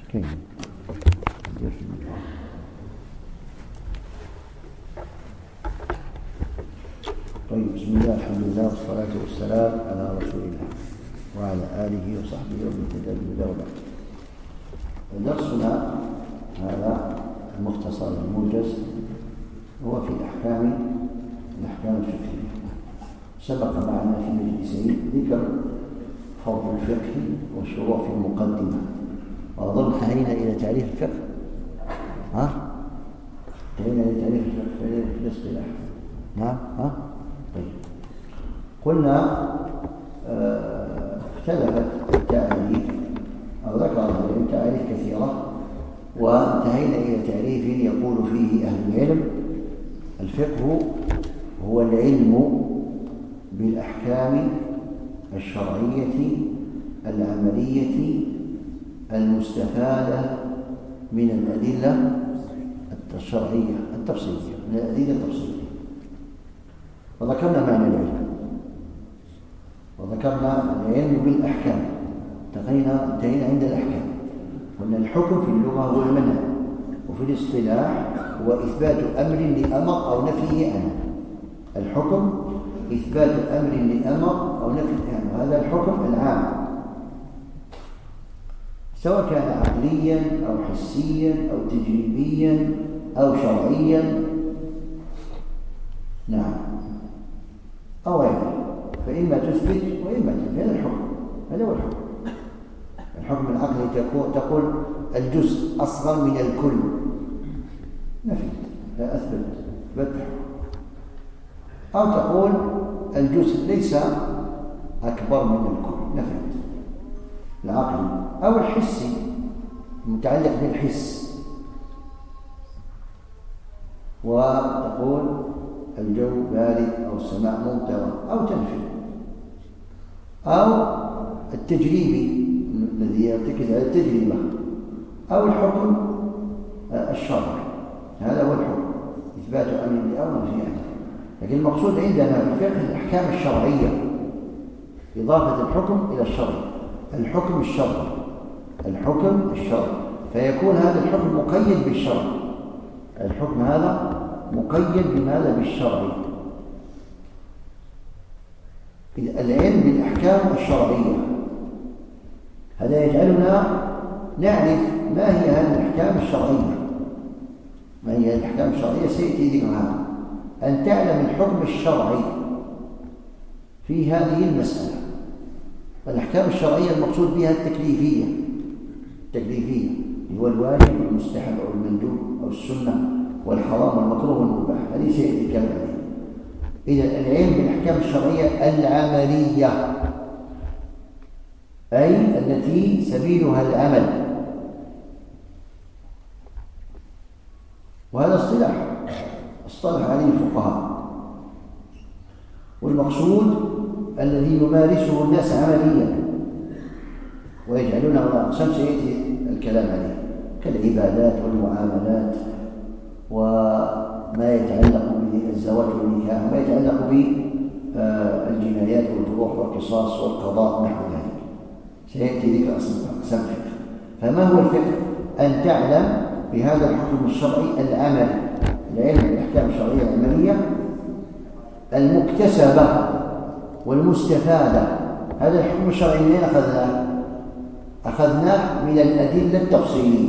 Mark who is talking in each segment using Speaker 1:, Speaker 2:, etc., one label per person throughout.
Speaker 1: كيف؟ طيب، بسم الله، الحمد لله، والصلاة والسلام على رسول الله وعلى آله وصحبه ومن تبعهم بهداه. درسنا هذا المختصر الموجز هو في الأحكام الفقهية. سبق معنا في مجلسين ذكر فضل الفقه والشروع في المقدمة، وأظن انتهينا إلى تعريف الفقه. انتهينا إلى تعريف الفقه في الاصطلاح. نعم. طيب، قلنا اختلفت التعريف أو ذكر تعريف كثيرة، وانتهينا إلى تعريف يقول فيه أهل العلم: الفقه هو العلم بالأحكام الشرعية العملية المستفادة من الأدلة الشرعية التفصيلية، من الأدلة التفصيلية. وذكرنا معنى العلم، وذكرنا العلم بالأحكام. انتهينا عند الأحكام. قلنا الحكم في اللغة هو المنع، وفي الاصطلاح هو إثبات أمر لأمر أو نفيه عنه. الحكم إثبات أمر لأمر أو نفيه عنه، هذا الحكم العام، سواء كان عقليا أو حسيا أو تجريبيا أو شرعيا، نعم، أو غيره، فإما تثبت وإما تنفي. هذا الحكم، هذا هو الحكم. الحكم العقلي تقول الجزء أصغر من الكل، نفي، لا أثبت. أو تقول الجزء ليس أكبر من الكل، نفي، العقلي. أو الحسي متعلق بالحس، وتقول الجو بارد أو السماء ممطرة، أو تنفي. أو التجريبي الذي يرتكز على التجربة، أو الحكم الشرعي، هذا هو الحكم، إثبات أمر لأمر نفي عنه. لكن المقصود عندنا في الفقه الأحكام الشرعية، إضافة الحكم إلى الشرع، الحكم الشرعي، فيكون هذا الحكم مقيد بالشرع. الحكم هذا مقيد بماذا؟ بالشرع. العلم بالأحكام الشرعية هذا يجعلنا نعرف ما هي هذه الأحكام الشرعية. ما هي الأحكام الشرعية؟ سيأتي ذكرها. أن تعلم الحكم الشرعي في هذه المسألة. الأحكام الشرعية المقصود بها التكليفية، هو الواجب والمستحب أو المندوب أو السنة والحرام والمكروه والمباح، هذه سيأتي الكلام عليه. إذا العلم بالأحكام الشرعية العملية، أي التي سبيلها العمل، وهذا اصطلح عليه الفقهاء. والمقصود الذي يمارسه الناس عمليا ويجعلونه على أقسام سيأتي الكلام عليه، كالعبادات والمعاملات، وما يتعلق بالزواج والنكاح، وما يتعلق بالجنايات والجروح والقصاص والقضاء نحو ذلك، سيأتي ذكر أقسام الفقه. فما هو الفقه؟ أن تعلم بهذا الحكم الشرعي العملي، العلم بالأحكام الشرعية العملية المكتسبة والمستفادة. هذا الحكم الشرعي منين أخذناه من الأدلة التفصيلية،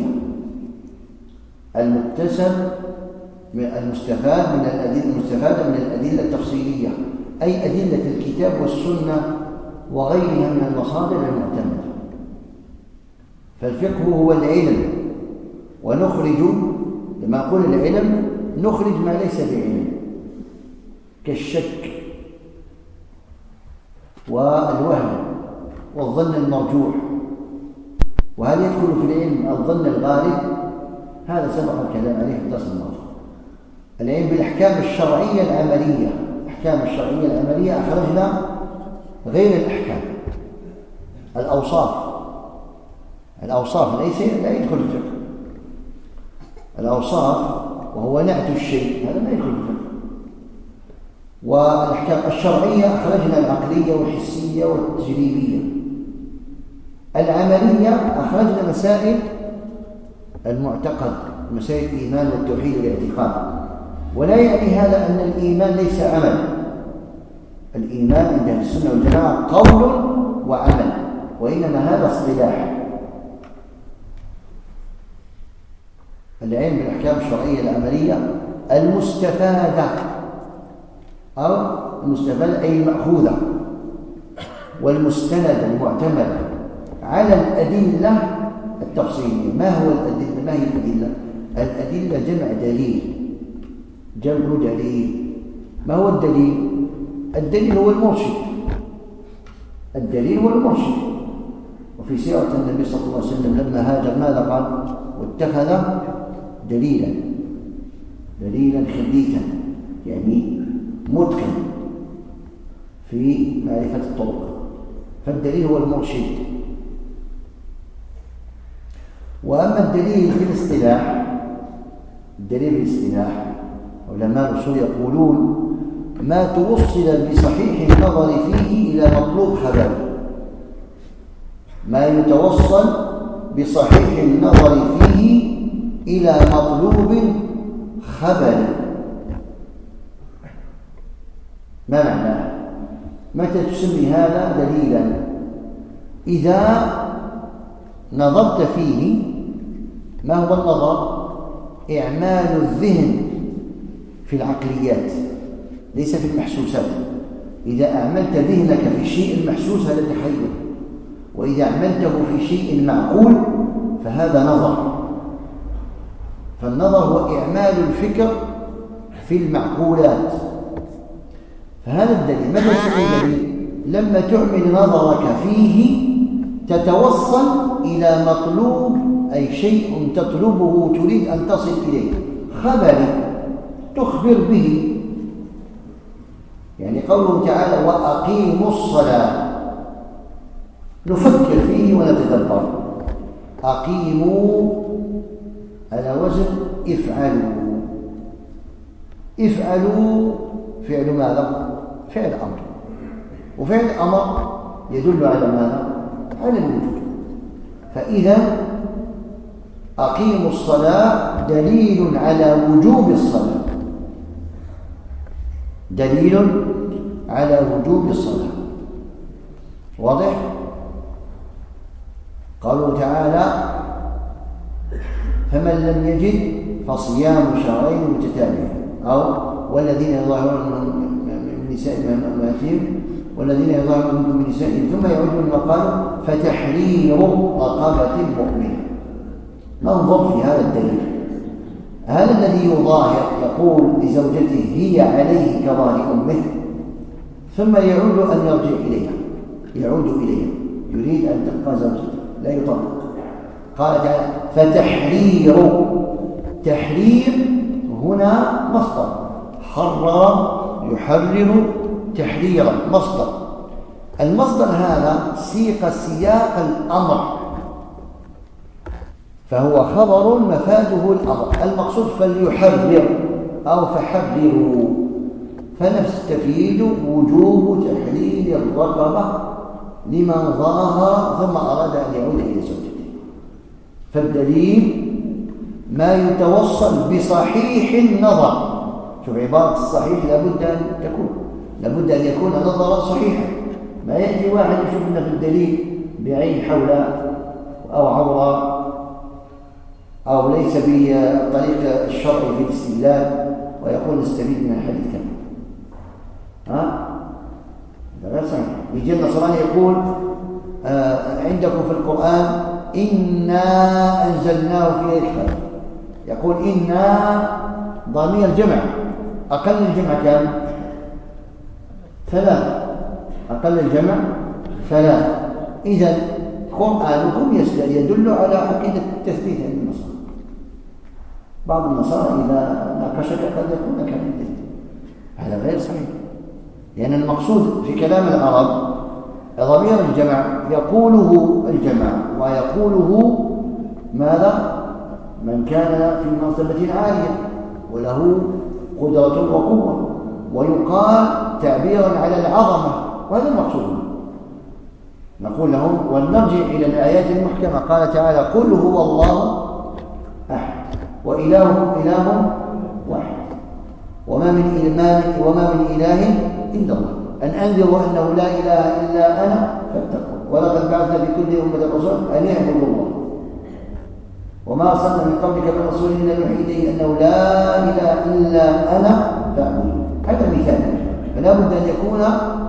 Speaker 1: المكتسب المستفاد من المستفادة من الأدلة التفصيلية، أي أدلة الكتاب والسنة وغيرها من المصادر المعتمدة. فالفقه هو العلم، ونخرج، لما نقول العلم نخرج ما ليس بعلم، كالشك والوهم والظن المرجوح. وهل يدخل في العلم الظن الغالب؟ هذا سبق الكلام عليه في الدرس الماضي. العلم بالأحكام الشرعية العملية، الأحكام الشرعية العملية أخرجنا غير الأحكام، الأوصاف ليس لا يدخل الفقه. الأوصاف وهو نعت الشيء، هذا ما يدخل الفقه. والأحكام الشرعية أخرجنا العقلية والحسية والتجريبية. العملية أخرجنا مسائل المعتقد، مسائل الإيمان والتوحيد والاعتقاد. ولا يعني هذا أن الإيمان ليس عمل. الإيمان عند أهل السنة والجماعة قول وعمل، وإنما هذا اصطلاح. العلم بالأحكام الشرعية العملية المستفادة، أو المستفادة أي المأخوذة، والمستندة المعتمدة على الأدلة التفصيلية. ما هو الأدلة؟ ما هي الأدلة؟ الأدلة جمع دليل. جمع دليل. ما هو الدليل؟ الدليل هو المرشد. الدليل هو المرشد. وفي سيرة النبي صلى الله عليه وسلم لما هاجر ماذا قال؟ واتخذ دليلا خبيثا، يعني متقن في معرفة الطرق. فالدليل هو المرشد. وأما الدليل في الاصطلاح، الدليل في الاصطلاح علماء الأصول يقولون ما توصل بصحيح النظر فيه إلى مطلوب خبر. ما يتوصل بصحيح النظر فيه إلى مطلوب خبر. ما معناه؟ متى تسمي هذا دليلا؟ إذا نظرت فيه. ما هو النظر؟ إعمال الذهن في العقليات ليس في المحسوسات. إذا أعملت ذهنك في شيء محسوس هذا تخيل، وإذا عملته في شيء معقول فهذا نظر. فالنظر هو إعمال الفكر في المعقولات. فهذا الدليل. ماذا يسمى الدليل؟ لما تعمل نظرك فيه تتوصل إلى مطلوب، أي شيء تطلبه تريد أن تصل إليه، خبر تخبر به. يعني قوله تعالى وأقيموا الصلاة، نفكر فيه ونتدبر. أقيموا على وزن افعلوا. افعلوا فعل ماذا؟ فعل أمر، وفعل أمر يدل على ماذا؟ على الوجود. فإذا أقيموا الصلاة دليل على وجوب الصلاة، دليل على وجوب الصلاة. واضح؟ قالوا تعالى فمن لم يجد فصيام شهرين متتابعين، أو والذين يظاهرون من نسائهم أمهاتهم والذين يظاهرون منكم من نسائهم ثم يعودون ما قالوا فتحرير رقبة مؤمنة. ننظر في هذا الدليل. هذا الذي يظاهر يقول لزوجته هي عليه كظاهر أمه، ثم يعود أن يرجع إليها، يعود إليها، يريد أن تبقى زوجته لا يطلق. قال تعالى فتحرير. تحرير هنا مصدر، حرر يحرر تحريرا، مصدر. المصدر هذا سيق سياق الأمر، فهو خبر مفاده الأمر. المقصود فليحرر أو فحرروا، فنستفيد وجوب تحرير الرقبة لمن ظاهر ثم أراد أن يعود إلى زوجته. فالدليل ما يتوصل بصحيح النظر. شوف عبارة الصحيح لابد أن يكون نظرا صحيحا. ما يأتي واحد يشوف لنا في الدليل بعين حولاء أو عورة أو ليس بطريق الشرع في الاستدلال ويقول نستفيد من الحديث كذا. هذا غير صحيح. يجي النصراني يقول عندكم في القرآن إنا أنزلناه في ليلة القدر. يقول إنا ضمير جمع، أقل الجمع كم؟ 3. أقل الجمع 3. إذا قرآنكم يدل على عقيدة التثبيت عند النصارى. بعض النصارى إذا ناقشك قد يكون لك الدليل. هذا غير صحيح، لأن المقصود في كلام العرب ضمير الجمع يقوله الجمع، ويقوله ماذا؟ من كان في مرتبة عالية وله قدرة وقوة، ويقال تعبيرا على العظمة، وهذا المقصود. نقول لهم ولنرجع إلى الآيات المحكمة. قال تعالى قل هو الله وإلهكم إله واحد وما من إله إلا الله أن أنذروا أنه لا إله إلا أنا فاتقون ولقد بعثنا في كل أمة رسولا أن اعبدوا الله وما أرسلنا من قبلك من رسول إلا نوحي إليه أنه لا إله إلا أنا فاعبدون. هذا مثال فلا بد أن يكون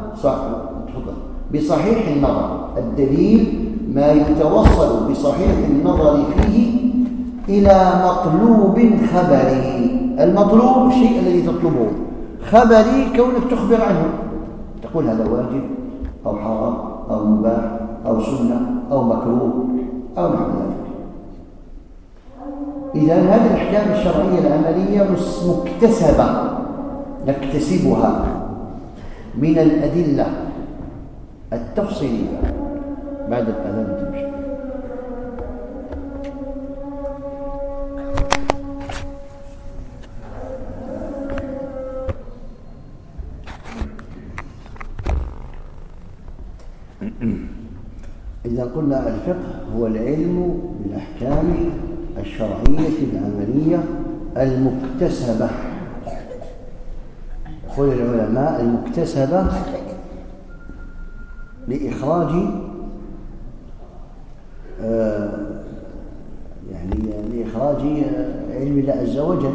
Speaker 1: بصحيح النظر. الدليل ما يتوصل بصحيح النظر فيه إلى مطلوب خبري. المطلوب الشيء الذي تطلبه، خبري كونك تخبر عنه، تقول هذا واجب أو حرام أو مباح أو سنة أو مكروه أو نحو ذلك. إذا هذه الأحكام الشرعية العملية مكتسبة نكتسبها من الأدلة التفصيلية. بعد الأذان تمشي. إذا قلنا الفقه هو العلم بالأحكام الشرعية العملية المكتسبة. يقول العلماء المكتسبة لإخراج لإخراج علم الله عز وجل.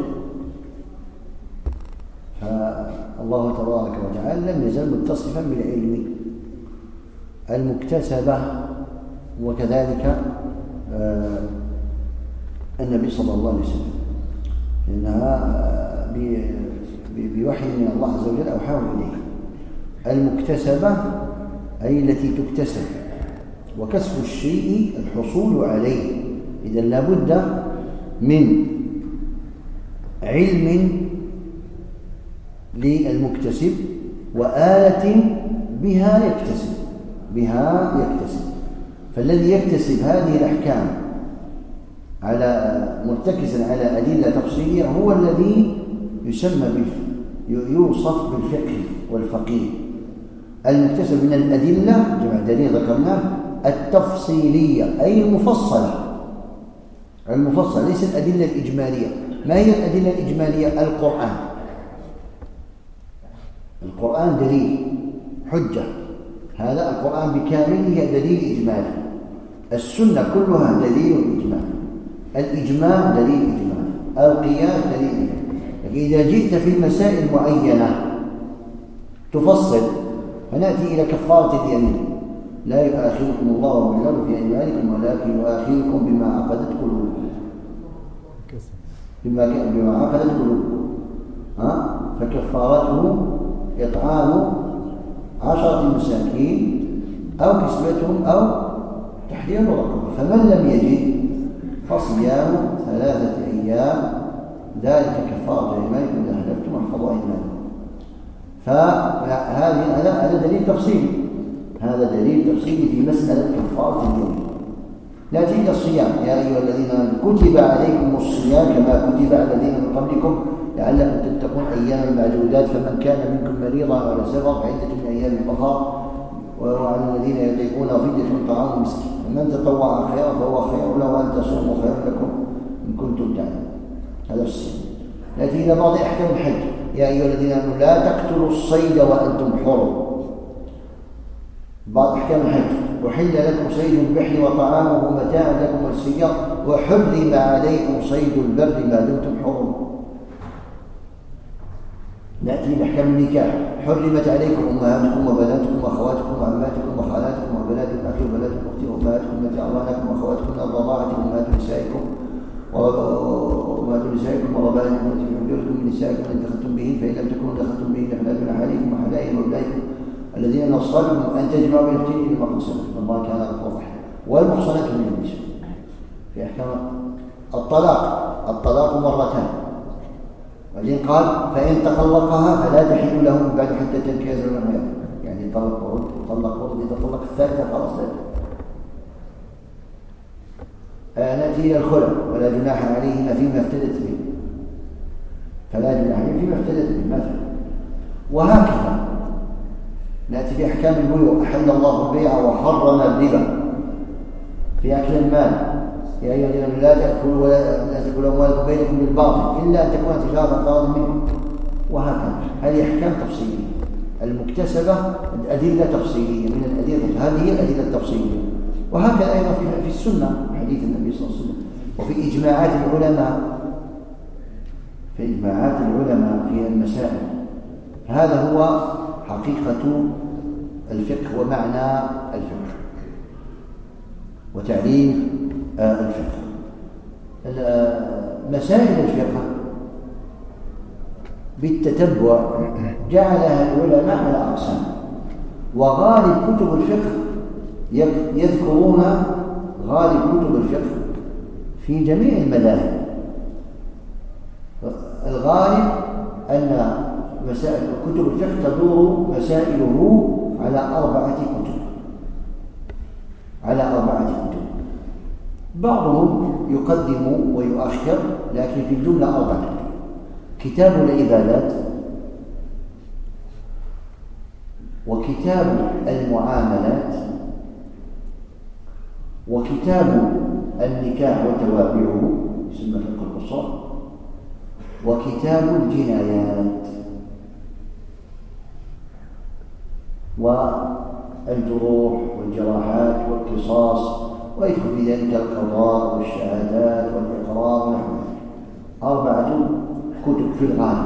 Speaker 1: فالله تبارك وتعالى لم يزل متصفا بالعلم المكتسبة، وكذلك النبي صلى الله عليه وسلم، لأنها بوحي من الله عز وجل أوحاه إليه. المكتسبة أي التي تكتسب، وكسب الشيء الحصول عليه. إذا لابد من علم للمكتسب وآلة بها يكتسب. فالذي يكتسب هذه الأحكام مرتكزا على أدلة تفصيلية هو الذي يوصف بالفقه والفقيه. المكتسب من الأدلة جمع دليل ذكرناه التفصيلية أي المفصلة ليس الأدلة الإجمالية. ما هي الأدلة الإجمالية؟ القرآن دليل حجة، هذا القرآن بكامله دليل إجمالي. السنة كلها دليل إجمالي، الإجماع دليل إجمالي، القياس دليل إجمالي. لكن إذا جئت في مسائل معينة تفصل، فنأتي إلى كفارة اليمين. لا يؤاخذكم الله باللغو في أيمانكم ولكن يؤاخذكم بما عقدت قلوبكم. فكفارته إطعام 10 مساكين أو كسوتهم أو تحرير رقبة. فمن لم يجد فصيام 3 أيام ذلك كفارة أيمانكم إذا حلفتم واحفظوا أيمانكم. هذا دليل تفصيلي، في مسألة كفارة اليمين. نأتي إلى الصيام. يا أيها الذين آمنوا كتب عليكم الصيام كما كتب على الذين من قبلكم لعلكم تتقون أياما معدودات. فمن كان منكم مريضا أو على سفر فعدة من أيام أخرى وعلى الذين يطيقون فدية طعام مسكين. ومن تطوع خيرا فهو خير له وأن تصوموا خير لكم إن كنتم تعلمون. هذا الصيام. نأتي إلى بعض أحكام الحج. يا أيها الذين آمنوا لا تقتلوا الصيد وأنتم حرم. بعض أحكام الحج. وحل لكم صيد البحر وطعامه متاعا لكم وللسيارة وحرم عليكم صيد البر ما دمتم حرم. نأتي لأحكام النكاح. حرمت عليكم أمهاتكم وبناتكم وأخواتكم وعماتكم وخالاتكم وبنات الأخ وبنات الأخت وأمهاتكم التي أرضعنكم وأخواتكم من الرضاعة وأمهات نسائكم وربائبكم التي في حجوركم من نسائكم إن دخلتم بهن، فإن لم تكونوا دخلتم بهن فلا جناح عليكم وحلائل أولادكم الذين نصرتم أن تجمعوا بين الاختين إلا ما قد سلف إن الله كان غفورا رحيما. والمحصنات من النساء. في أحكام الطلاق مرتان. وبعدين قال فإن تطلقها فلا تحل له من بعد حتى تنكح زوجها. يعني طلق ورد إذا طلق الثالثة خلاص نأتي إلى الخلع. ولا جناح عليهما فيما افتدت به. فلا جناح عليهما فيما افتدت به مثلا. وهكذا نأتي في أحكام البيوع. أحل الله البيع وحرم الربا في أكل المال. يا أيها الذين لا تأكلوا أموالكم بينكم بالباطل إلا أن تكون تجارة تراض منكم، وهكذا. هذه أحكام تفصيلية المكتسبة، أدلة تفصيلية من الأدلة، هذه هي الأدلة التفصيلية. وهكذا أيضا في السنة حديث النبي صلى الله عليه وسلم، وفي إجماعات العلماء في المسائل. هذا هو حقيقة الفقه ومعنى الفقه وتعريف الفقه. مسائل الفقه بالتتبع جعلها العلماء على أقسام، وغالب كتب الفقه يذكرون غالب كتب الفقه في جميع المذاهب. الغالب أن مسائل كتب الفقه تدور مسائله على أربعة كتب. بعضهم يقدم ويؤخر، لكن في الجملة 4 كتب: كتاب العبادات، وكتاب المعاملات، وكتاب النكاح وتوابعه يسمى فقه الأصول، وكتاب الجنايات والجروح والجراحات والقصاص، ويدخل في ذلك القضاء والشهادات والإقرار ونحو ذلك. 4 كتب في الغالب.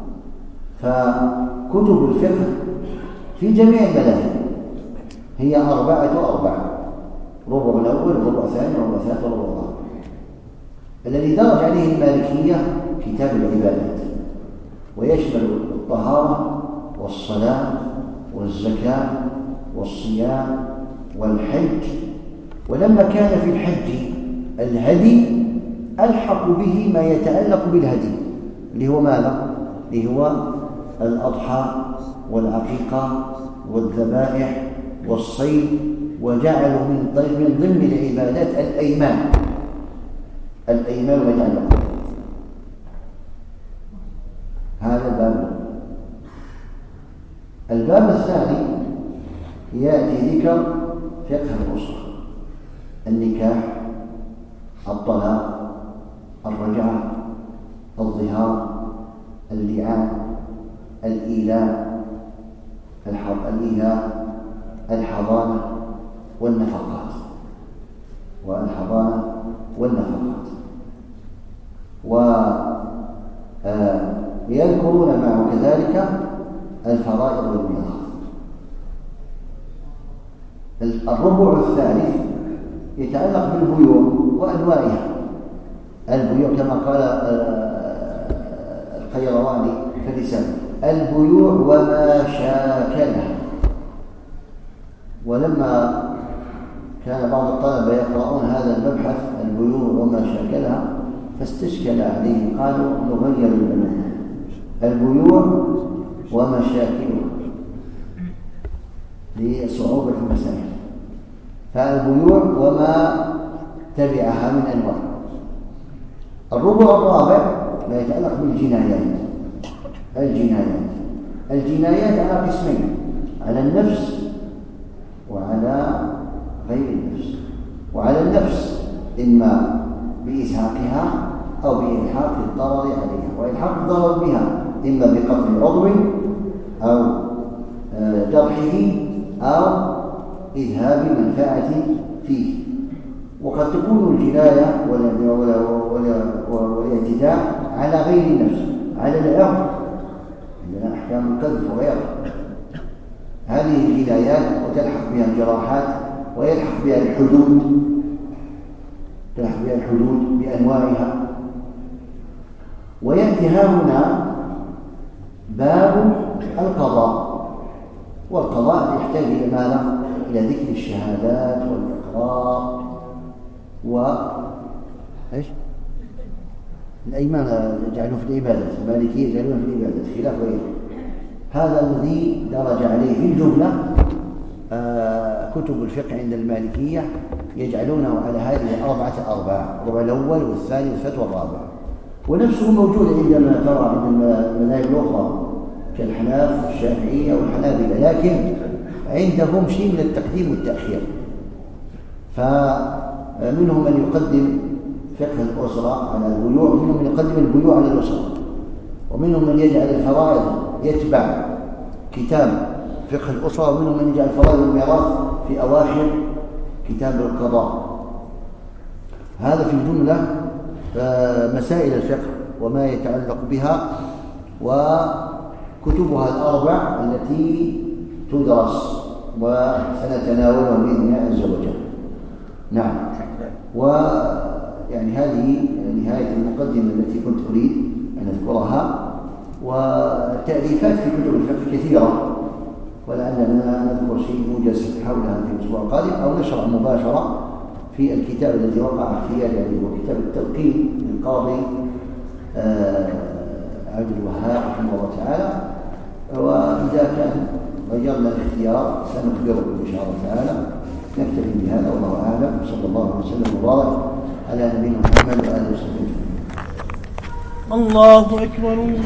Speaker 1: فكتب الفقه في جميع المذاهب هي 4 ربع الأول، ربع الثاني، ربع الثالث، وربع الرابع. الذي درج عليه المالكية كتاب العبادات، ويشمل الطهارة والصلاة والزكاة والصيام والحج. ولما كان في الحج الهدي ألحق به ما يتعلق بالهدي، اللي هو ماذا؟ اللي هو الأضحى والعقيقة والذبائح والصيد، وجعلوا من ضمن العبادات الأيمان ويتعلق. هذا الباب الثاني يأتي ذكر فقه الأسرة: النكاح، الطلاق، الرجعة، الظهار، اللعان، الإيلاء، الحضانة والنفقات. ويذكرون معه كذلك الفرائض والميراث. الربع الثالث يتعلق بالبيوع وأنواعها. البيوع كما قال القيرواني في الرسالة: البيوع وما شاكلها. ولما كان بعض الطلبة يقرؤون هذا المبحث البيوع وما شاكلها فاستشكل عليهم، قالوا نغير العنوان: البيوع ومشاكلها، لصعوبة المسائل. فالبيوع وما تبعها من أنواع. الربع الرابع ما يتعلق بالجنايات. الجنايات على قسمين: على النفس وعلى غير النفس. وعلى النفس إما بإزهاقها أو بإلحاق الضرر عليها، وإلحاق الضرر بها إما بقطع عضو أو جرحه أو إذهاب منفعة فيه. وقد تكون الجناية والاعتداء على غير النفس، على العرض، عندنا أحكام القذف وغيرها. هذه الجنايات وتلحق بها الجراحات ويلحق بها الحدود بأنواعها. ويأتي هنا باب القضاء، والقضاء يحتاج إلى ماذا؟ إلى ذكر الشهادات والإقرار الأيمان يجعلون في العبادة، المالكية يجعلون في العبادة خلاف غيره. هذا الذي درج عليه في الجملة كتب الفقه عند المالكية، يجعلونه على هذه 4 أرباع: الربع الأول والثاني والثالث والرابع. ونفسه موجود عندما ترى عند المذاهب الأخرى كالحناف والشافعية والحنابلة، لكن عندهم شيء من التقديم والتأخير. منهم من يقدم فقه الأسرة على البيوع، ومنهم من يقدم البيوع على الأسرة، ومنهم من يجعل الفرائض يتبع كتاب فقه الأسرة، ومنهم من يجعل الفرائض والميراث في أواخر كتاب القضاء. هذا في جملة مسائل الفقه وما يتعلق بها وكتبها الأربع التي تدرس وسنتناولها بإذن الله عز وجل. نعم. ويعني هذه نهاية المقدمة التي كنت أريد أن أذكرها. وتأليفات في كتب الفقه كثيرة، ولعلنا نذكر شيء موجز حولها في الأسبوع القادم، أو نشرع مباشرة في الكتاب الذي وقع اختياري عليه، هو كتاب التلقين للقاضي عبد الوهاب رحمه الله تعالى. وإذا كان غيرنا الاختيار سنخبركم إن شاء الله تعالى. نكتفي بهذا والله أعلم، صلى الله وسلم وبارك على نبينا محمد وآله وصحبه.
Speaker 2: الله أكبر.